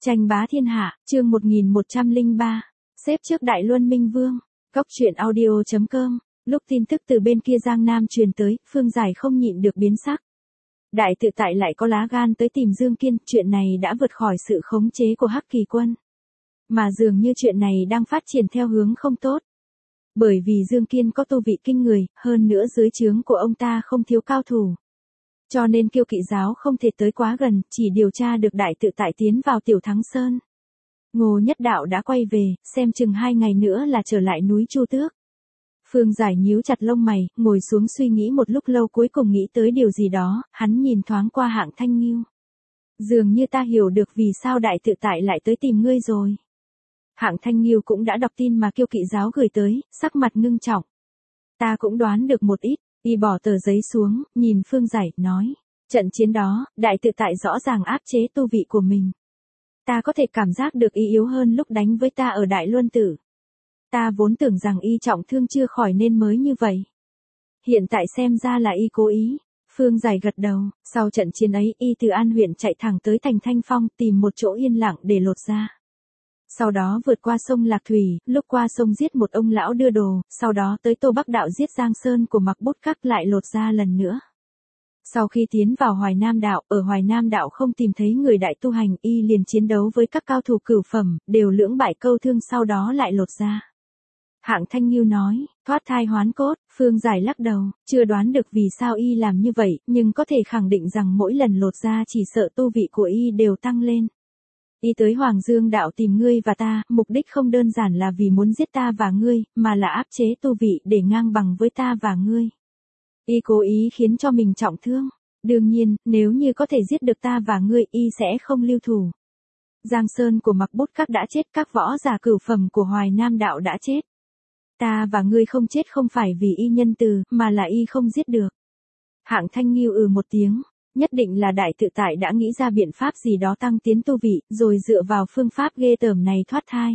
Tranh bá thiên hạ, chương 1103. Xếp trước Đại Luân Minh Vương. Góc truyện audio.com. Lúc tin tức từ bên kia Giang Nam truyền tới, Phương Giải không nhịn được biến sắc. Đại tự tại lại có lá gan tới tìm Dương Kiên, chuyện này đã vượt khỏi sự khống chế của Hắc Kỳ Quân. Mà dường như chuyện này đang phát triển theo hướng không tốt. Bởi vì Dương Kiên có tu vị kinh người, hơn nữa dưới trướng của ông ta không thiếu cao thủ. Cho nên Kiêu Kỵ giáo không thể tới quá gần, chỉ điều tra được Đại tự tại tiến vào Tiểu Thắng Sơn. Ngô Nhất Đạo đã quay về, xem chừng 2 ngày nữa là trở lại núi Chu Tước. Phương Giải nhíu chặt lông mày, ngồi xuống suy nghĩ một lúc lâu, cuối cùng nghĩ tới điều gì đó, hắn nhìn thoáng qua Hạng Thanh Nghiêu. Dường như ta hiểu được vì sao Đại tự tại lại tới tìm ngươi rồi. Hạng Thanh Nghiêu cũng đã đọc tin mà Kiêu Kỵ giáo gửi tới, sắc mặt ngưng trọng. Ta cũng đoán được một ít. Y bỏ tờ giấy xuống, nhìn Phương Giải, nói. Trận chiến đó, Đại tự tại rõ ràng áp chế tu vị của mình. Ta có thể cảm giác được y yếu hơn lúc đánh với ta ở Đại Luân Tử. Ta vốn tưởng rằng y trọng thương chưa khỏi nên mới như vậy. Hiện tại xem ra là y cố ý. Phương Giải gật đầu, sau trận chiến ấy y từ An huyện chạy thẳng tới thành Thanh Phong tìm một chỗ yên lặng để lột da. Sau đó vượt qua sông Lạc Thủy, lúc qua sông giết một ông lão đưa đồ, sau đó tới Tô Bắc Đạo giết Giang Sơn của Mặc Bút Các, lại lột da lần nữa. Sau khi tiến vào Hoài Nam Đạo, ở Hoài Nam Đạo không tìm thấy người đại tu hành, y liền chiến đấu với các cao thủ cửu phẩm, đều lưỡng bại câu thương, sau đó lại lột da. Hạng Thanh Nghiêu nói, thoát thai hoán cốt. Phương Giải lắc đầu, chưa đoán được vì sao y làm như vậy, nhưng có thể khẳng định rằng mỗi lần lột da chỉ sợ tu vị của y đều tăng lên. Y tới Hoàng Dương Đạo tìm ngươi và ta, mục đích không đơn giản là vì muốn giết ta và ngươi, mà là áp chế tu vị để ngang bằng với ta và ngươi. Y cố ý khiến cho mình trọng thương. Đương nhiên, nếu như có thể giết được ta và ngươi, y sẽ không lưu thủ. Giang Sơn của Mặc Bút Các đã chết, các võ giả cửu phẩm của Hoài Nam Đạo đã chết. Ta và ngươi không chết không phải vì y nhân từ, mà là y không giết được. Hạng Thanh Nghiêu một tiếng. Nhất định là Đại tự tại đã nghĩ ra biện pháp gì đó tăng tiến tu vị, rồi dựa vào phương pháp ghê tởm này thoát thai.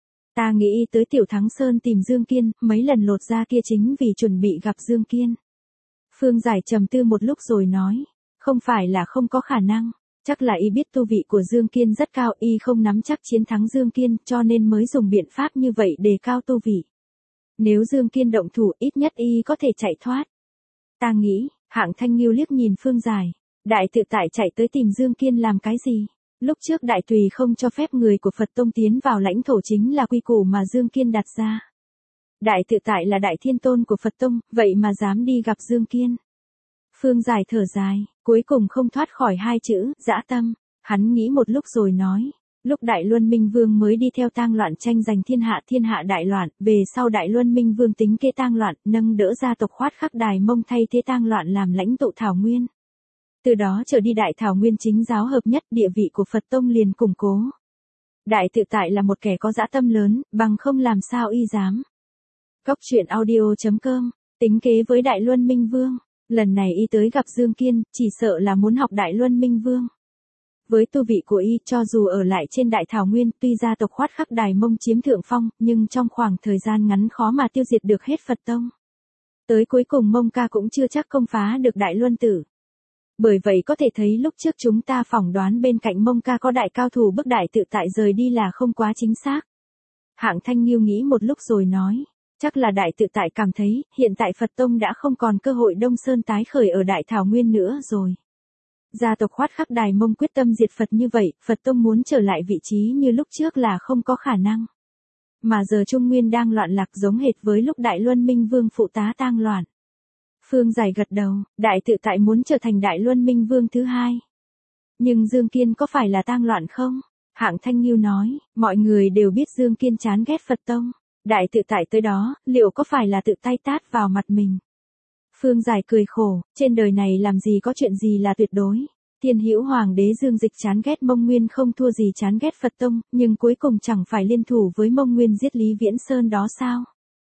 Ta nghĩ tới Tiểu Thắng Sơn tìm Dương Kiên, mấy lần lột da kia chính vì chuẩn bị gặp Dương Kiên. Phương Giải trầm tư một lúc rồi nói, không phải là không có khả năng, chắc là y biết tu vị của Dương Kiên rất cao, y không nắm chắc chiến thắng Dương Kiên, cho nên mới dùng biện pháp như vậy để cao tu vị. Nếu Dương Kiên động thủ, ít nhất y có thể chạy thoát. Ta nghĩ. Hạng Thanh Nghiêu liếc nhìn Phương Giải. Đại tự tại chạy tới tìm Dương Kiên làm cái gì? Lúc trước Đại Tùy không cho phép người của Phật Tông tiến vào lãnh thổ chính là quy củ mà Dương Kiên đặt ra. Đại tự tại là Đại Thiên Tôn của Phật Tông, vậy mà dám đi gặp Dương Kiên. Phương Giải thở dài, cuối cùng không thoát khỏi 2 chữ, dã tâm. Hắn nghĩ một lúc rồi nói. Lúc Đại Luân Minh Vương mới đi theo tang loạn tranh giành thiên hạ đại loạn, về sau Đại Luân Minh Vương tính kế tang loạn, nâng đỡ gia tộc Khoát Khắc Đài Mông thay thế tang loạn làm lãnh tụ Thảo Nguyên. Từ đó trở đi Đại Thảo Nguyên chính giáo hợp nhất, địa vị của Phật Tông liền củng cố. Đại tự tại là một kẻ có dã tâm lớn, bằng không làm sao y dám. Góc truyện audio.com, tính kế với Đại Luân Minh Vương. Lần này y tới gặp Dương Kiên, chỉ sợ là muốn học Đại Luân Minh Vương. Với tu vị của y, cho dù ở lại trên Đại Thảo Nguyên, tuy gia tộc Khoát Khắc Đài Mông chiếm thượng phong, nhưng trong khoảng thời gian ngắn khó mà tiêu diệt được hết Phật Tông. Tới cuối cùng Mông Ca cũng chưa chắc công phá được Đại Luân Tử. Bởi vậy có thể thấy lúc trước chúng ta phỏng đoán bên cạnh Mông Ca có đại cao thủ bức Đại tự tại rời đi là không quá chính xác. Hạng Thanh Nghiêu nghĩ một lúc rồi nói, chắc là Đại tự tại cảm thấy, hiện tại Phật Tông đã không còn cơ hội Đông Sơn tái khởi ở Đại Thảo Nguyên nữa rồi. Gia tộc Khoát Khắc Đài Mông quyết tâm diệt Phật như vậy, Phật Tông muốn trở lại vị trí như lúc trước là không có khả năng. Mà giờ Trung Nguyên đang loạn lạc giống hệt với lúc Đại Luân Minh Vương phụ tá tang loạn. Phương Giải gật đầu, Đại tự tại muốn trở thành Đại Luân Minh Vương thứ 2. Nhưng Dương Kiên có phải là tang loạn không? Hạng Thanh Nghiêu nói, mọi người đều biết Dương Kiên chán ghét Phật Tông. Đại tự tại tới đó, liệu có phải là tự tay tát vào mặt mình? Phương Giải cười khổ, trên đời này làm gì có chuyện gì là tuyệt đối. Thiên Hữu Hoàng đế Dương Dịch chán ghét Mông Nguyên không thua gì chán ghét Phật Tông, nhưng cuối cùng chẳng phải liên thủ với Mông Nguyên giết Lý Viễn Sơn đó sao?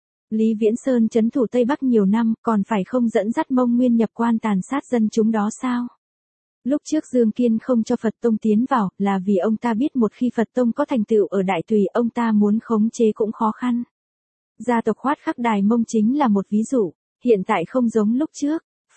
Lý Viễn Sơn trấn thủ Tây Bắc nhiều năm, còn phải không dẫn dắt Mông Nguyên nhập quan tàn sát dân chúng đó sao? Lúc trước Dương Kiên không cho Phật Tông tiến vào, là vì ông ta biết một khi Phật Tông có thành tựu ở Đại Tùy, ông ta muốn khống chế cũng khó khăn. Gia tộc Khoát Khắc Đài Mông chính là một ví dụ. Hiện tại không giống lúc trước.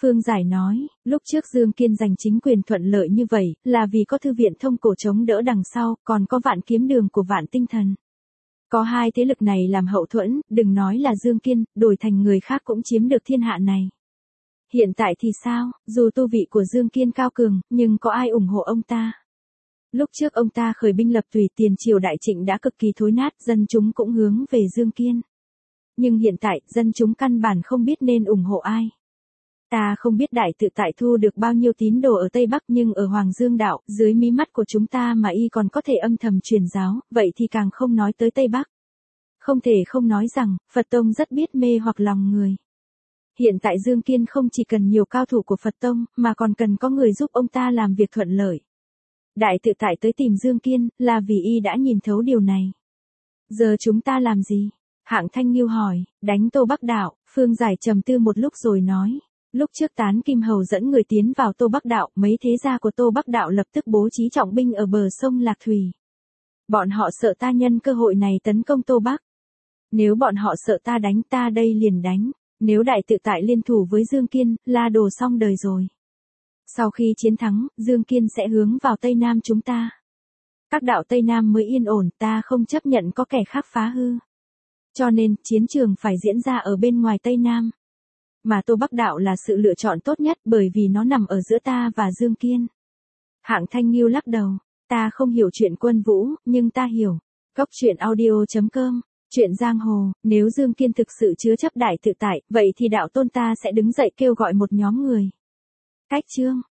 Phương Giải nói, lúc trước Dương Kiên giành chính quyền thuận lợi như vậy, là vì có thư viện thông cổ chống đỡ đằng sau, còn có vạn kiếm đường của vạn tinh thần. Có hai thế lực này làm hậu thuẫn, đừng nói là Dương Kiên, đổi thành người khác cũng chiếm được thiên hạ này. Hiện tại thì sao, dù tu vị của Dương Kiên cao cường, nhưng có ai ủng hộ ông ta? Lúc trước ông ta khởi binh lập tùy, tiền triều đại Trịnh đã cực kỳ thối nát, dân chúng cũng hướng về Dương Kiên. Nhưng hiện tại, dân chúng căn bản không biết nên ủng hộ ai. Ta không biết Đại Tự Tại thu được bao nhiêu tín đồ ở Tây Bắc, nhưng ở Hoàng Dương Đạo, dưới mí mắt của chúng ta mà y còn có thể âm thầm truyền giáo, vậy thì càng không nói tới Tây Bắc. Không thể không nói rằng, Phật Tông rất biết mê hoặc lòng người. Hiện tại Dương Kiên không chỉ cần nhiều cao thủ của Phật Tông, mà còn cần có người giúp ông ta làm việc thuận lợi. Đại Tự Tại tới tìm Dương Kiên, là vì y đã nhìn thấu điều này. Giờ chúng ta làm gì? Hạng Thanh Nghiêu hỏi, đánh Tô Bắc Đạo. Phương Giải trầm tư một lúc rồi nói. Lúc trước Tán Kim Hầu dẫn người tiến vào Tô Bắc Đạo, mấy thế gia của Tô Bắc Đạo lập tức bố trí trọng binh ở bờ sông Lạc Thủy. Bọn họ sợ ta nhân cơ hội này tấn công Tô Bắc. Nếu bọn họ sợ ta đánh, ta đây liền đánh. Nếu Đại Tự Tại liên thủ với Dương Kiên, là đồ xong đời rồi. Sau khi chiến thắng, Dương Kiên sẽ hướng vào Tây Nam chúng ta. Các đạo Tây Nam mới yên ổn, ta không chấp nhận có kẻ khác phá hư. Cho nên, chiến trường phải diễn ra ở bên ngoài Tây Nam. Mà Tô Bắc Đạo là sự lựa chọn tốt nhất bởi vì nó nằm ở giữa ta và Dương Kiên. Hạng Thanh Nghiêu lắc đầu, ta không hiểu chuyện quân vũ, nhưng ta hiểu. Cốc truyện audio.com, chuyện giang hồ, nếu Dương Kiên thực sự chứa chấp Đại Tự Tại, vậy thì đạo tôn ta sẽ đứng dậy kêu gọi một nhóm người. Cách chương